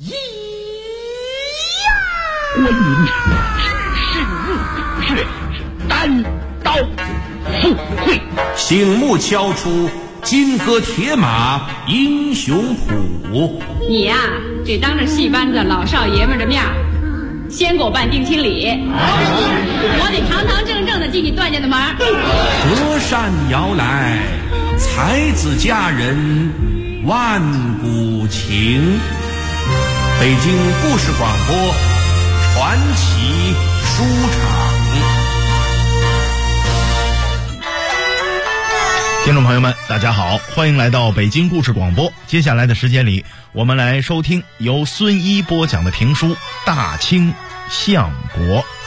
观音是日月，单刀赴会， 醒目敲出金戈铁马英雄谱。 你呀，只当着戏班子老少爷们的面先给我办定亲礼，我得堂堂正正的进你段家的门。 隔山遥来，才子佳人万古情。北京故事广播传奇书场。 听众朋友们，大家好，欢迎来到北京故事广播。接下来的时间里，我们来收听由孙一播讲的评书《大清相国》。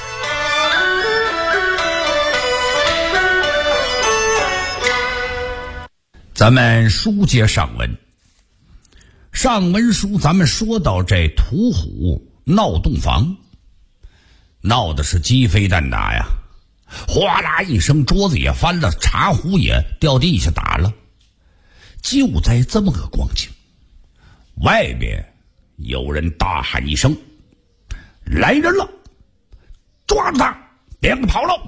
咱们书接上文，上文书咱们说到这屠虎闹洞房，闹的是鸡飞蛋打呀，哗啦一声，桌子也翻了，茶壶也掉地下打了。就在这么个光景，外边有人大喊一声：“来人了，抓住他，别让他跑了！”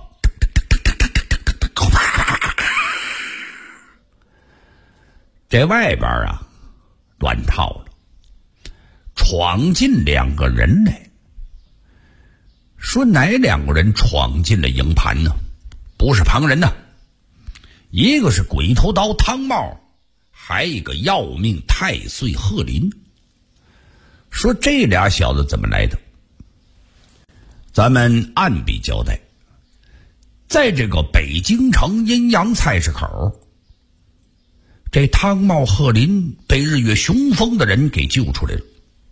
这外边啊乱套了，闯进两个人来。说哪两个人闯进了营盘呢？不是旁人呢，一个是鬼头刀汤茂，还一个要命太岁贺林。说这俩小子怎么来的？咱们按笔交代，在这个北京城阴阳菜市口，这汤茂贺林被日月雄风的人给救出来了。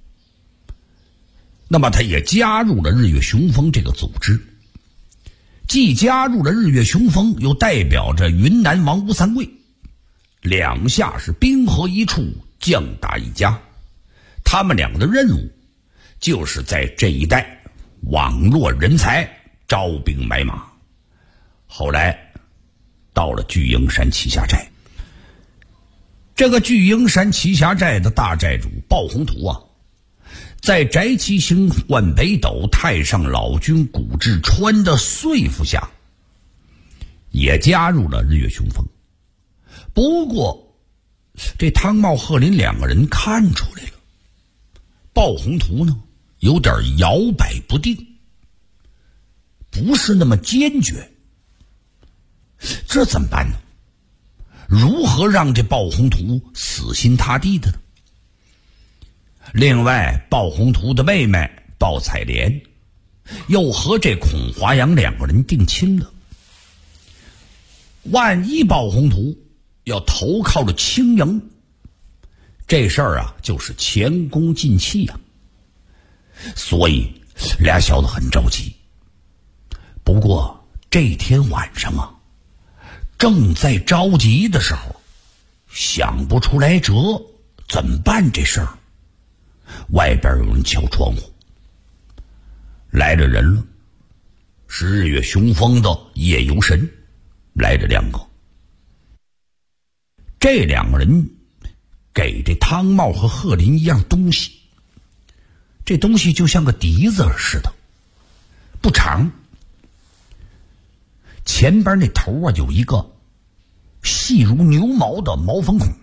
那么他也加入了日月雄风这个组织，既加入了日月雄风，又代表着云南王吴三桂，两下是兵合一处，将打一家。他们两个的任务就是在这一带网络人才，招兵买马。后来到了巨鹰山旗下寨，这个巨鹰山旗下寨的大寨主鲍宏图啊，在翟其兴、万北斗、太上老君古志川的说服下，也加入了日月雄风。不过这汤茂贺林两个人看出来了，鲍宏图呢有点摇摆不定，不是那么坚决。这怎么办呢？如何让这鲍宏图死心塌地的呢？另外，鲍宏图的妹妹鲍彩莲又和这孔华阳两个人定亲了。万一鲍宏图要投靠了青营，这事儿啊就是前功尽弃呀。所以俩小子很着急。不过这天晚上啊，正在着急的时候，想不出来辙，怎么办这事儿？外边有人敲窗户，来了人了，是日月雄风的夜游神，来了两个。这两个人给这汤茂和贺林一样东西，这东西就像个笛子似的，不长，前边那头啊有一个细如牛毛的毛缝孔。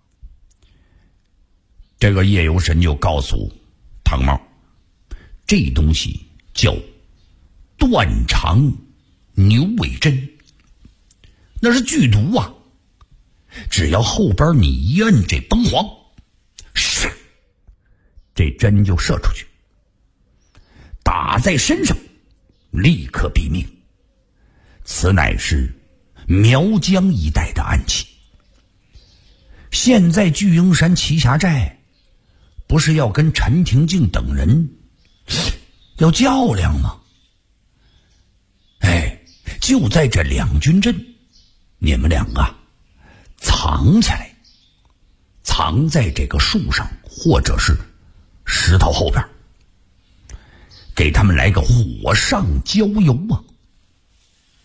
这个夜游神就告诉汤茂，这东西叫断肠牛尾针，那是剧毒啊，只要后边你一摁这崩簧，是这针就射出去，打在身上立刻毙命。此乃是苗疆一带的暗器。现在巨鹰山旗下寨不是要跟陈廷敬等人要较量吗？哎，就在这两军阵，你们两个藏起来，藏在这个树上或者是石头后边，给他们来个火上浇油啊！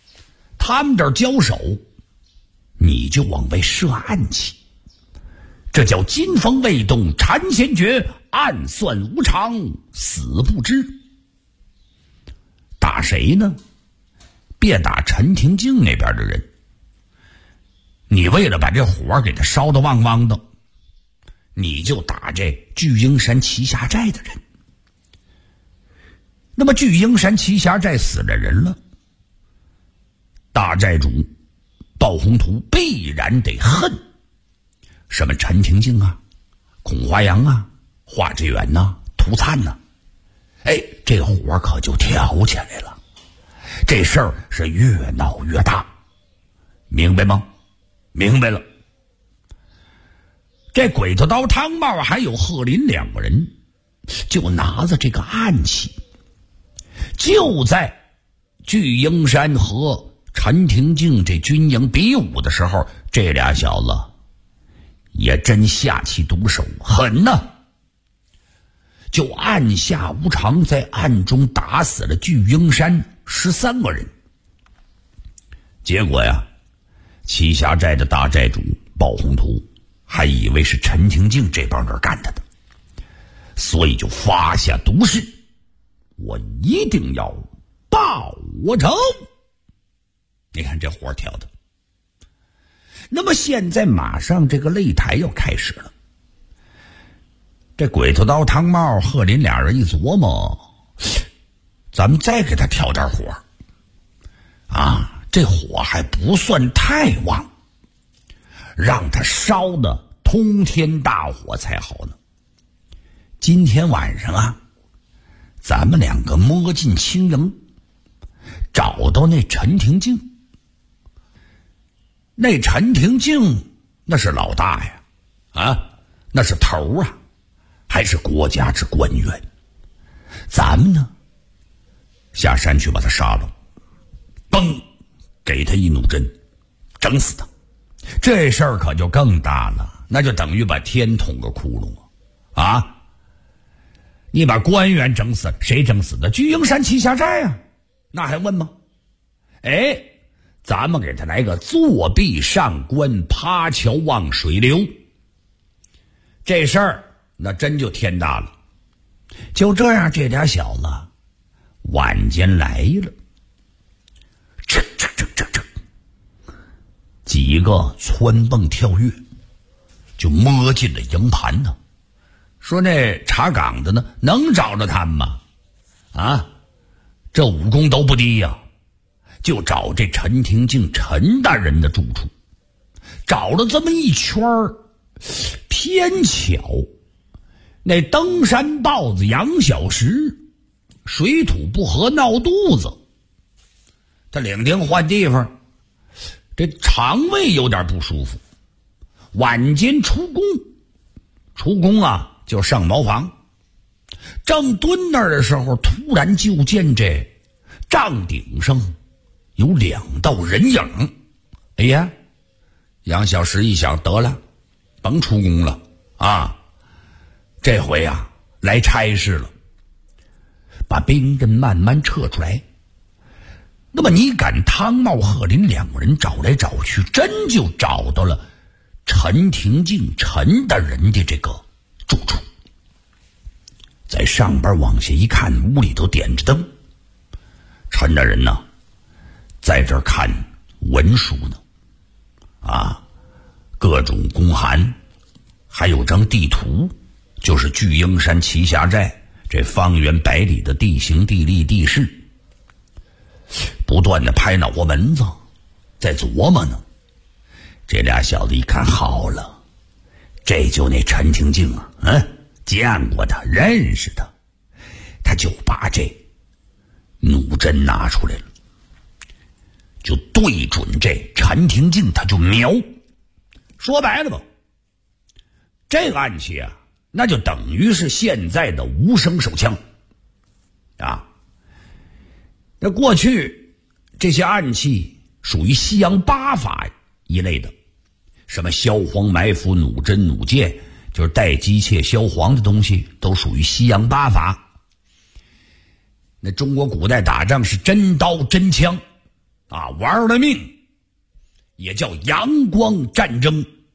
他们这儿交手，你就往外射暗器， 这叫金风未动禅先觉，暗算无常死不知。打谁呢？别打陈廷敬那边的人。你为了把这火给他烧得旺旺的，你就打这聚英山栖霞寨的人。那么聚英山栖霞寨死了人了，大寨主鲍宏图必然得恨什么陈廷敬啊、孔华阳啊、华志远呐、涂灿呐。这火可就挑起来了，这事儿是越闹越大，明白吗？明白了。这鬼头刀汤茂还有贺林两个人就拿着这个暗器，就在聚英山和陈廷敬这军营比武的时候，这俩小子也真下起毒手，狠呐！就暗下无常，在暗中打死了聚英山13个人。结果呀，栖霞寨的大寨主鲍宏图还以为是陈廷敬这帮人干的，所以就发下毒誓，我一定要报我仇。你看这火挑的。那么现在马上这个擂台要开始了，这鬼头刀汤茂贺林俩人一琢磨，咱们再给他挑点火啊，这火还不算太旺，让他烧的通天大火才好呢。今天晚上啊，咱们两个摸进青营，找到那陈廷敬。那陈廷敬那是老大呀，那是头啊，还是国家之官员。咱们呢，下山去把他杀了，嘣，给他一弩针，整死他。这事儿可就更大了，那就等于把天捅个窟窿啊！你把官员整死，谁整死的？聚英山栖霞寨啊，那还问吗？咱们给他来个作壁上观，趴桥望水流。这事儿那真就天大了。就这样，这俩小子晚间来了，几个蹿蹦跳跃就摸进了营盘呢。说那查岗的呢，能找着他们吗？这武功都不低呀，就找这陈廷敬陈大人的住处，找了这么一圈儿，偏巧那登山豹子杨小石水土不和闹肚子，他领兵换地方，这肠胃有点不舒服，晚间出宫啊，就上茅房，正蹲那儿的时候，突然就见这帐顶上有2道人影。哎呀，杨小石一想，得了，甭出宫了啊，这回啊来差事了，把兵刃慢慢撤出来。那么你赶汤茂贺林两个人找来找去，真就找到了陈廷敬陈大人的这个住处。在上边往下一看，屋里头点着灯，陈大人呢在这儿看文书呢，各种公函，还有张地图，就是聚英山栖霞寨这方圆100里的地形地利地势，不断的拍脑瓜门子，在琢磨呢。这俩小子一看，好了，这就那陈廷敬啊，见过他，认识他，他就把这弩针拿出来了，就对准这陈廷敬，他就瞄。说白了吧，这个暗器啊，那就等于是现在的无声手枪啊。那过去这些暗器属于西洋八法一类的，什么消黄埋伏、弩针、弩箭，就是带机械消黄的东西，都属于西洋八法。那中国古代打仗是真刀真枪玩了命，也叫阳光战争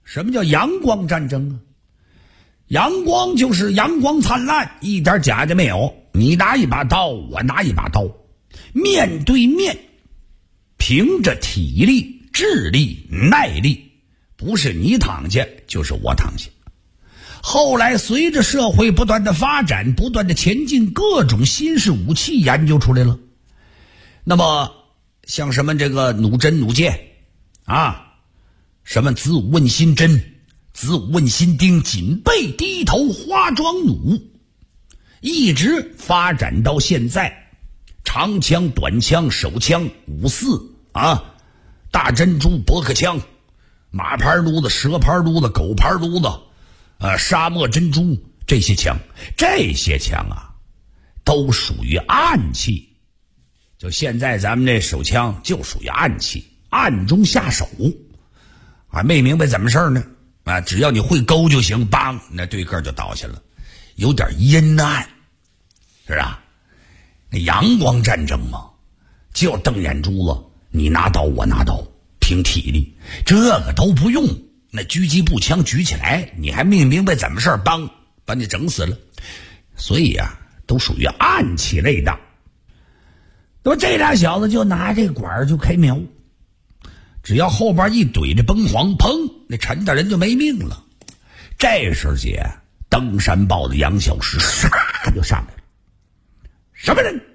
什么叫阳光战争啊？阳光就是阳光灿烂，一点假的没有。你拿一把刀，我拿一把刀，面对面，凭着体力、智力、耐力，不是你躺下就是我躺下。后来随着社会不断的发展，不断的前进，各种新式武器研究出来了。那么像什么这个弩针、弩箭啊，什么子午问心针、子午问心钉、锦背低头花桩弩，一直发展到现在，长枪、短枪、手枪、5.4啊，大珍珠、驳壳枪、马牌撸子、蛇牌撸子、狗牌撸子，沙漠珍珠，这些枪啊，都属于暗器。就现在咱们这手枪就属于暗器，暗中下手啊，没明白怎么事呢啊，只要你会勾就行，梆，那对个就倒下了，有点阴暗，是吧？那阳光战争嘛，就瞪眼珠子，你拿刀我拿刀，凭体力，这个都不用，那狙击步枪举起来，你还没明白怎么事，梆，把你整死了。所以啊，都属于暗器类的。那么这俩小子就拿这管就开瞄，只要后边一怼着崩簧，砰，那陈大人就没命了。这时节，登山豹的杨小石唰就上来了。什么人？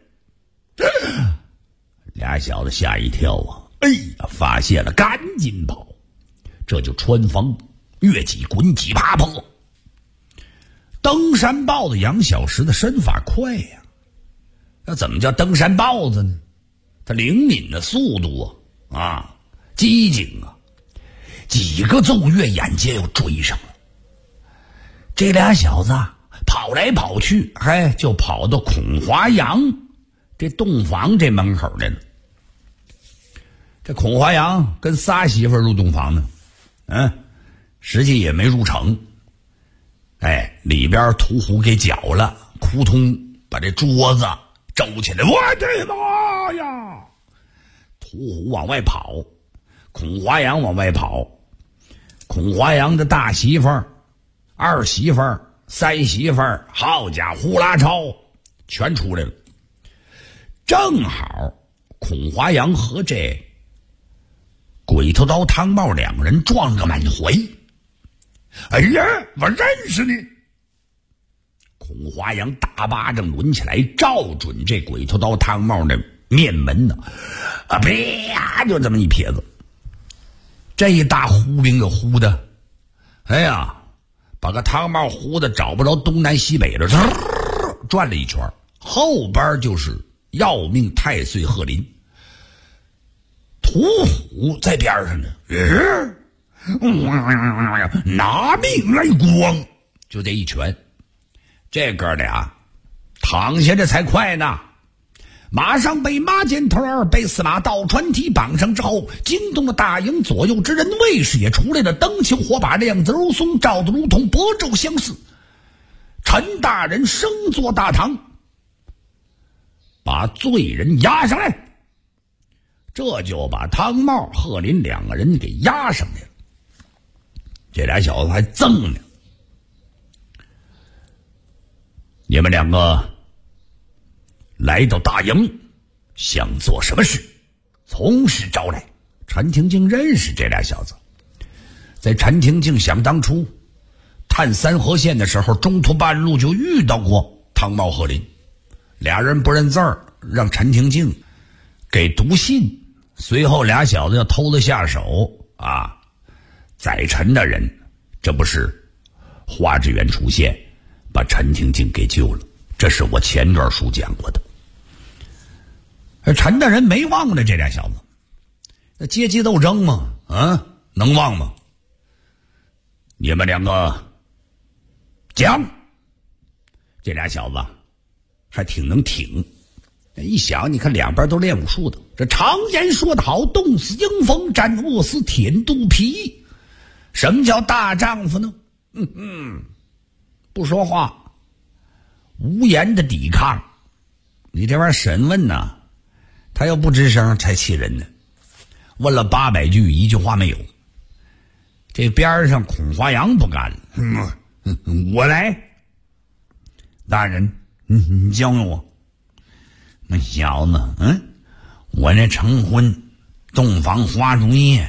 俩小子吓一跳啊！哎呀，发现了，赶紧跑。这就穿房越挤滚挤爬坡。登山豹的杨小石的身法快呀，那怎么叫登山豹子呢？他灵敏的速度啊，机警啊，几个奏乐眼尖又追上了。这俩小子跑来跑去，就跑到孔华阳这洞房这门口来了。这孔华阳跟仨媳妇入洞房呢，实际也没入城。里边屠虎给搅了，扑通把这桌子周起来，我的妈呀！屠虎往外跑，孔华阳往外跑，孔华阳的大媳妇儿、二媳妇儿、三媳妇儿，好家伙，呼啦超全出来了。正好孔华阳和这鬼头刀汤帽两个人撞个满怀。哎呀，我认识你！孔华阳大巴掌抡起来，照准这鬼头刀汤帽的面门呢，啪，就这么一撇子。这一大呼饼给呼的，哎呀，把个汤帽呼的找不着东南西北了，转了一圈，后边就是要命太岁贺林。屠虎在边上呢，拿命来光，就这一拳，这哥俩躺下这才快呢。马上被马箭头儿被司马道传体绑上之后，惊动了大营左右之人，卫士也出来了，灯球火把亮子如松，照得如同薄昼相似。陈大人升坐大堂，把罪人押上来，这就把汤茂、贺林两个人给押上来了。这俩小子还赠呢。你们两个来到大营，想做什么事？从实招来。陈廷敬认识这俩小子，在陈廷敬想当初探三河县的时候，中途半路就遇到过汤茂、贺林，俩人不认字儿，让陈廷敬给读信。随后俩小子要偷了下手啊，宰陈的人，这不是花志远出现，把陈廷敬给救了。这是我前段书讲过的。而陈大人没忘了这俩小子，那阶级斗争嘛，能忘吗？你们两个讲。这俩小子还挺能挺。一想，你看两边都练武术的，这常言说得好，冻死鹰逢，战饿死舔肚皮。什么叫大丈夫呢？不说话，无言的抵抗。你这玩意儿审问呢，他要不吱声才气人呢。问了800句，一句话没有。 这边上孔华阳不干了，我来。大人，你教教我。那小子，我这成婚洞房花烛夜，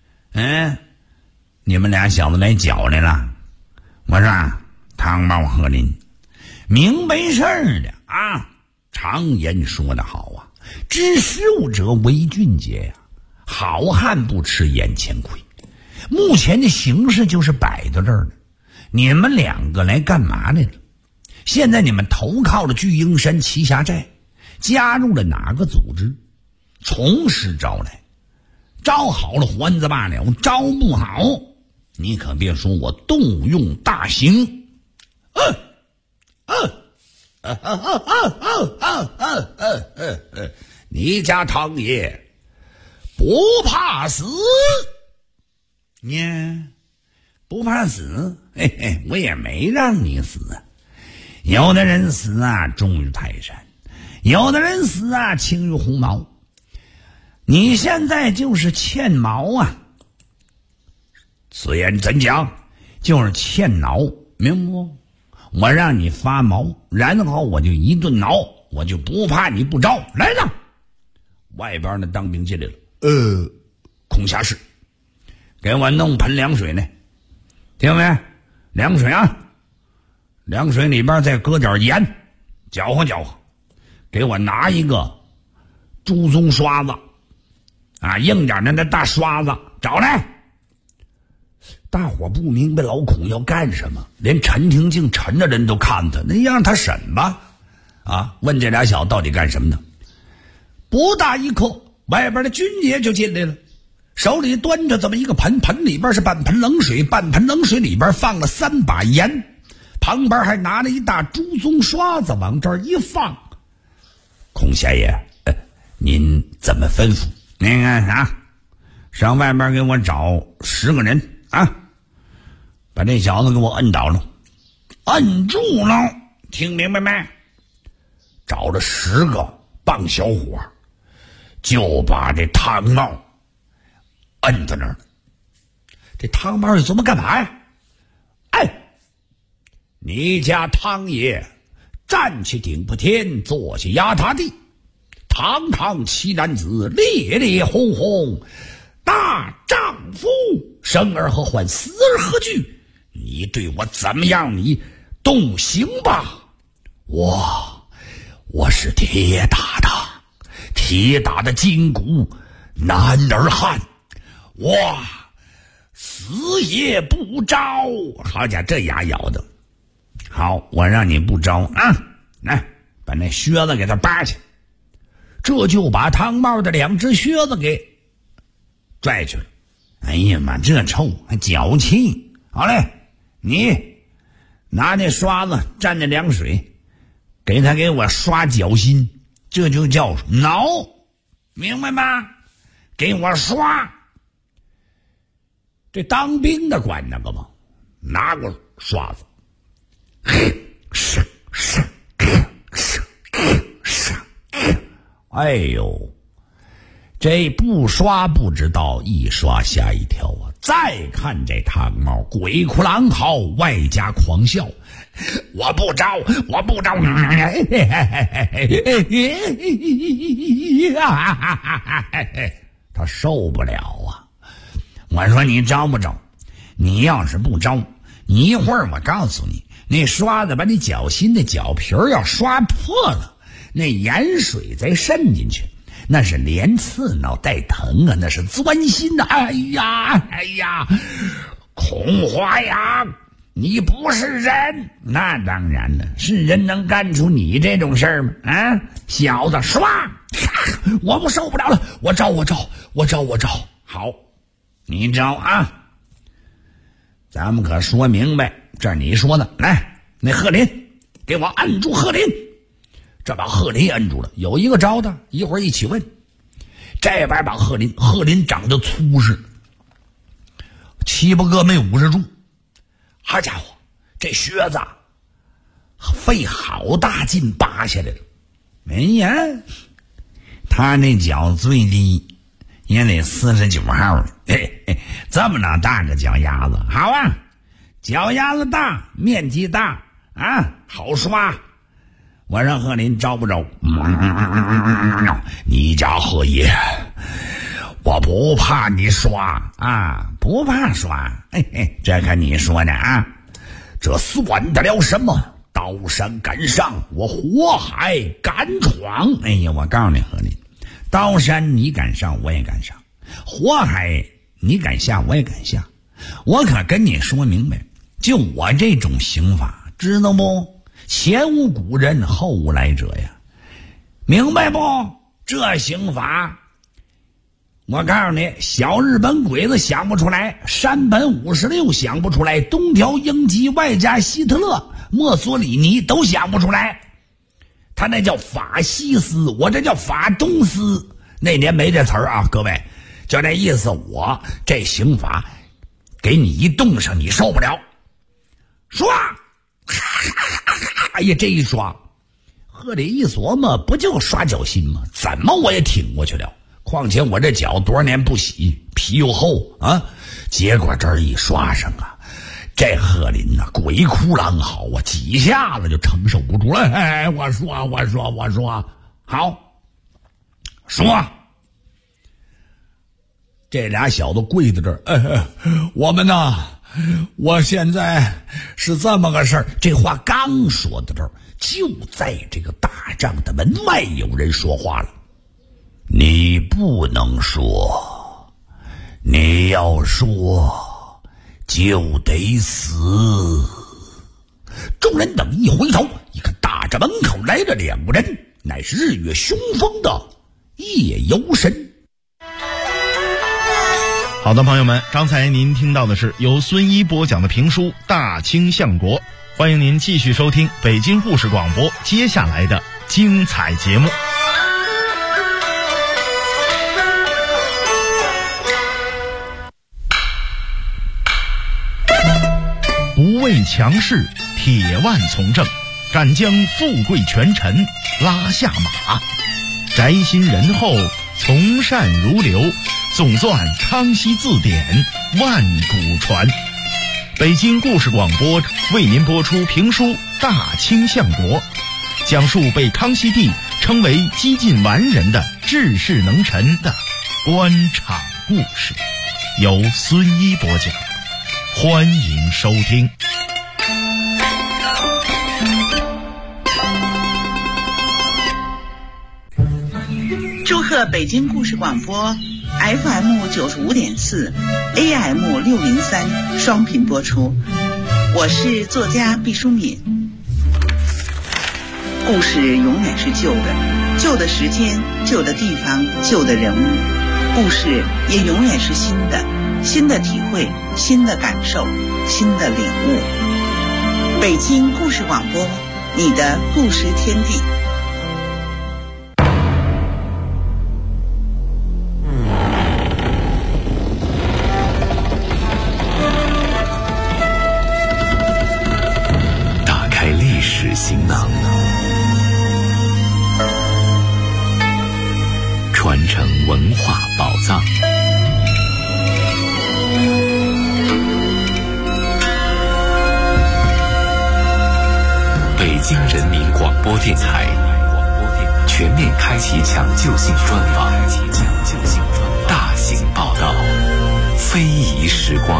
你们俩小子来搅来了。我说汤包鹤林，明白事儿的啊。常言说得好啊，知时务者为俊杰呀，好汉不吃眼前亏。目前的形势就是摆到这儿了，你们两个来干嘛来了？现在你们投靠了聚英山栖霞寨，加入了哪个组织？从实招来，招好了还子罢了，招不好你可别说我动用大刑。你家汤爷不怕死，不怕死，我也没让你死啊。有的人死啊重于泰山，有的人死啊轻于鸿毛。你现在就是欠毛啊，此言怎讲？就是欠挠，明白不？我让你发毛，然后我就一顿挠，我就不怕你不招。来了，外边的当兵进来了。孔下士，给我弄盆凉水来，听没？凉水啊，凉水里边再搁点盐，搅和搅和。给我拿一个猪鬃刷子啊，硬点的那大刷子找来。大伙不明白老孔要干什么，连陈廷敬陈的人都看他，那让他审吧。问这俩小子到底干什么呢？不大一刻，外边的军爷就进来了，手里端着这么一个盆，盆里边是半盆冷水，半盆冷水里边放了3把盐，旁边还拿了一大猪鬃刷子往这儿一放。孔下爷，您怎么吩咐？那个上外边给我找10个人把这小子给我摁倒了，摁住了，听明白没？找了10个棒小伙，就把这汤帽摁在那儿。这汤帽你琢磨干嘛呀？你家汤爷站起顶破天，坐下压塌地，堂堂7男子，烈烈轰轰，大丈夫，生而何欢，死而何惧？你对我怎么样？你动刑吧！我是铁打的筋骨男儿汉，死也不招。好家伙，这牙咬的好，我让你不招来，把那靴子给他扒去。这就把汤帽的2只靴子给拽去了。哎呀妈，这臭还脚气！好嘞，你拿那刷子蘸那凉水，给我刷脚心，这就叫挠，明白吗？给我刷。这当兵的管那个吗？拿过刷子，哎呦，这不刷不知道，一刷吓一跳啊！再看这汤帽，鬼哭狼嚎，外加狂笑。我不招！他受不了啊！我说你招不招？你要是不招，你一会儿我告诉你，那刷子把你脚心的脚皮要刷破了，那盐水再渗进去，那是连刺挠带疼啊，那是钻心的。哎呀，孔华阳，你不是人！那当然了，是人能干出你这种事儿吗？小子，刷！我不受不了了，我招！好，你招啊！咱们可说明白，这你说的。来，那贺林，给我按住贺林。这把贺林摁住了，有一个招的，一会儿一起问。这边把贺林长得粗实，7、8个没捂着住。好家伙，这靴子费好大劲扒下来了。哎呀，他那脚最低也得49号了， 这么大个脚丫子，好啊，脚丫子大，面积大啊，好刷。我让贺林招不招？你家贺爷，我不怕你刷啊，不怕刷。嘿嘿，这可你说呢啊？这算得了什么？刀山敢上，我火海敢闯。哎呀，我告诉你，贺林，刀山你敢上，我也敢上；火海你敢下，我也敢下。我可跟你说明白，就我这种刑法，知道不？前无古人，后无来者呀，明白不？这刑法，我告诉你，小日本鬼子想不出来，山本56想不出来，东条英机外加希特勒、墨索里尼都想不出来。他那叫法西斯，我这叫法东斯。那年没这词儿啊，各位，就这意思。我这刑法给你一冻上，你受不了。刷，哎呀，这一刷，贺林一琢磨，不就刷脚心吗？怎么我也挺过去了。况且我这脚多少年不洗，皮又厚啊。结果这儿一刷上啊，这贺林呐，鬼哭狼嚎啊，几下子就承受不住了。哎，我说，好，说。这俩小子跪在这儿，我们呐，我现在是这么个事儿。这话刚说到这儿，就在这个大帐的门外有人说话了：“你不能说，你要说就得死。”众人等一回头，一看大帐门口来了两个人，乃是日月雄风的夜游神。 好的，朋友们，刚才您听到的是由孙一播讲的评书《大清相国》，欢迎您继续收听北京故事广播接下来的精彩节目。不畏强势，铁腕从政，敢将富贵权臣拉下马，宅心仁厚，从善如流，总算康熙字典，万古传。北京故事广播为您播出评书《大清相国》，讲述被康熙帝称为几近完人的治世能臣的官场故事，由孙一播讲，欢迎收听。 祝贺北京故事广播 FM 95.4 AM 603双频播出，我是作家毕淑敏。故事永远是旧的，旧的时间，旧的地方，旧的人物，故事也永远是新的，新的体会，新的感受，新的领悟。北京故事广播，你的故事天地。 行囊，传承文化宝藏。北京人民广播电台全面开启抢救性专访，大型报道，非遗时光。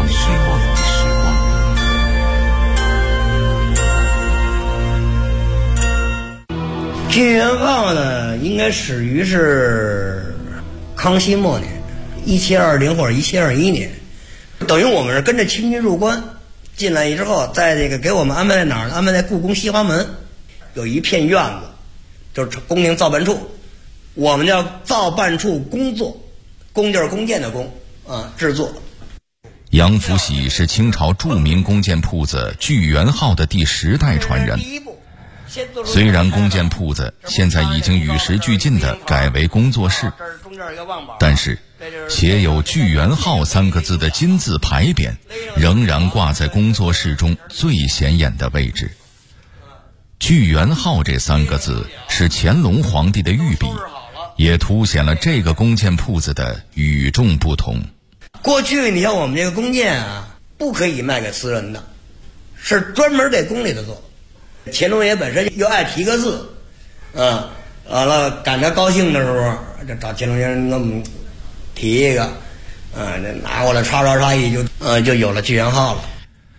剧元号呢，应该始于是康熙末年，1720或者1721年，等于我们是跟着清军入关进来之后，在这个给我们安排在哪儿呢？安排在故宫西华门，有一片院子，就是宫廷造办处，我们叫造办处工作，工就是弓箭的弓啊，制作。 杨福喜是清朝著名弓箭铺子聚元号的第10代传人。虽然弓箭铺子现在已经与时俱进地改为工作室，但是写有聚元号3个字的金字牌匾仍然挂在工作室中最显眼的位置。聚元号这3个字是乾隆皇帝的御笔，也凸显了这个弓箭铺子的与众不同。 过去你像我们这个弓箭啊，不可以卖给私人的，是专门给宫里头做。乾隆爷本身又爱题个字，完了赶他高兴的时候，就找乾隆爷给我们题一个，这拿过来唰唰唰一就有了巨源号了。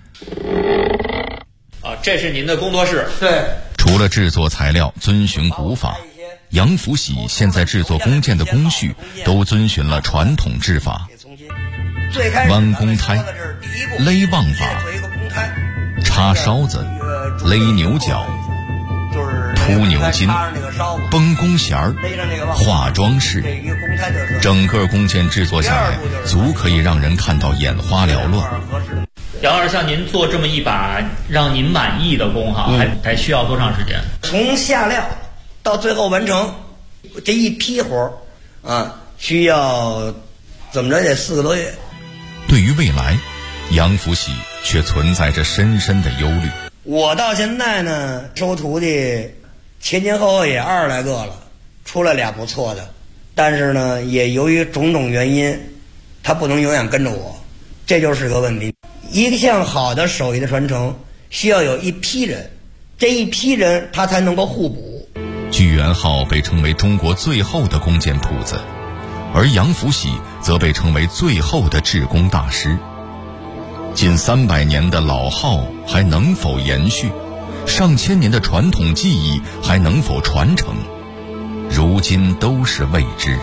这是您的工作室。 对。 除了制作材料遵循古法，杨福喜现在制作弓箭的工序都遵循了传统制法，弯弓胎、勒望法、插梢子、勒牛角、铺牛筋、绷弓弦儿、画装饰，整个弓箭制作下来，足可以让人看到眼花缭乱。 杨老师，像您做这么一把让您满意的弓哈，还需要多长时间？ 从下料到最后完成这一批活需要怎么着得4个多月。 对于未来，杨福喜却存在着深深的忧虑。 我到现在呢，收徒弟前后也20来个了，出来俩不错的，但是呢，也由于种种原因，他不能永远跟着我，这就是个问题。一项好的手艺的传承，需要有一批人，这一批人他才能够互补。 巨源号被称为中国最后的弓箭铺子，而杨福喜则被称为最后的制弓大师。近300年的老号还能否延续？上千年的传统技艺还能否传承？如今都是未知。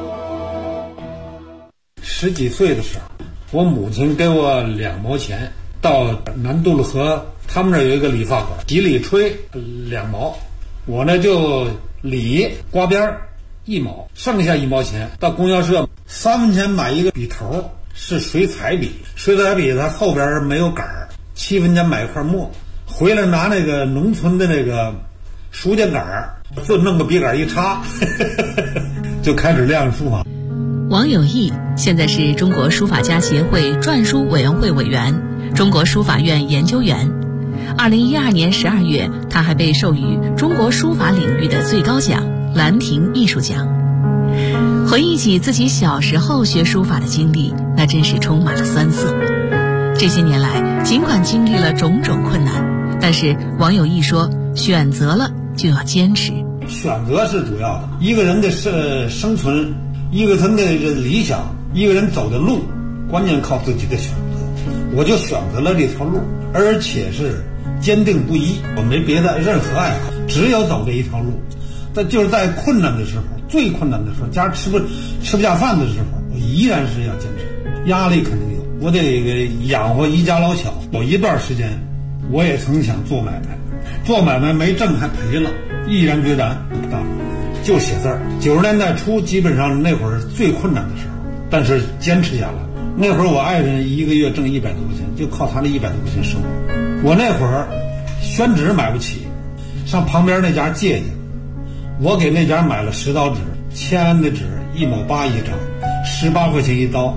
10几岁的时候，我母亲给我2毛钱，到南渡了河，他们那有一个理发馆，几里吹2毛，我呢就理刮边1毛，剩下1毛钱到供销社3分钱买一个笔头，是水彩笔，水彩笔它后边没有杆儿，7分钱买一块墨，回来拿那个农村的那个书架杆儿，就弄个笔杆一插就开始练书法。 王有义现在是中国书法家协会篆书委员会委员、中国书法院研究员。2012年12月，他还被授予中国书法领域的最高奖兰亭艺术奖。回忆起自己小时候学书法的经历，那真是充满了酸涩。这些年来，尽管经历了种种困难，但是王有义说，选择了就要坚持。 选择是主要的，一个人的生存，一个人的理想，一个人走的路，关键靠自己的选择。我就选择了这条路，而且是坚定不移，我没别的任何爱好，只有走这一条路。但就是在困难的时候，最困难的时候，家吃不下饭的时候，我依然是要坚持。压力肯定有，我得养活一家老小。有一段时间，我也曾想做买卖，做买卖没挣还赔了，毅然决然不干，就写字儿。90年代初，基本上那会儿最困难的时候，但是坚持下来。那会儿我爱人一个月挣100多块钱，就靠他那100多块钱生活。我那会儿宣纸买不起，上旁边那家借去，我给那家买了10刀纸，签安的纸1毛8一张，18块钱一刀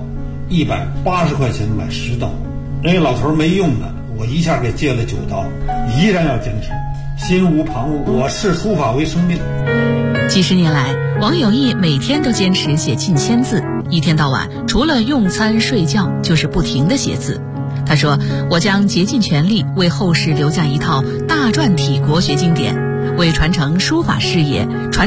，180块钱买10刀。那个老头没用的，我一下给借了9刀，依然要坚持，心无旁骛。我视书法为生命。 几十年来，王有义每天都坚持写近1000字，一天到晚除了用餐睡觉就是不停地写字。他说，我将竭尽全力为后世留下一套大篆体国学经典，为传承书法事业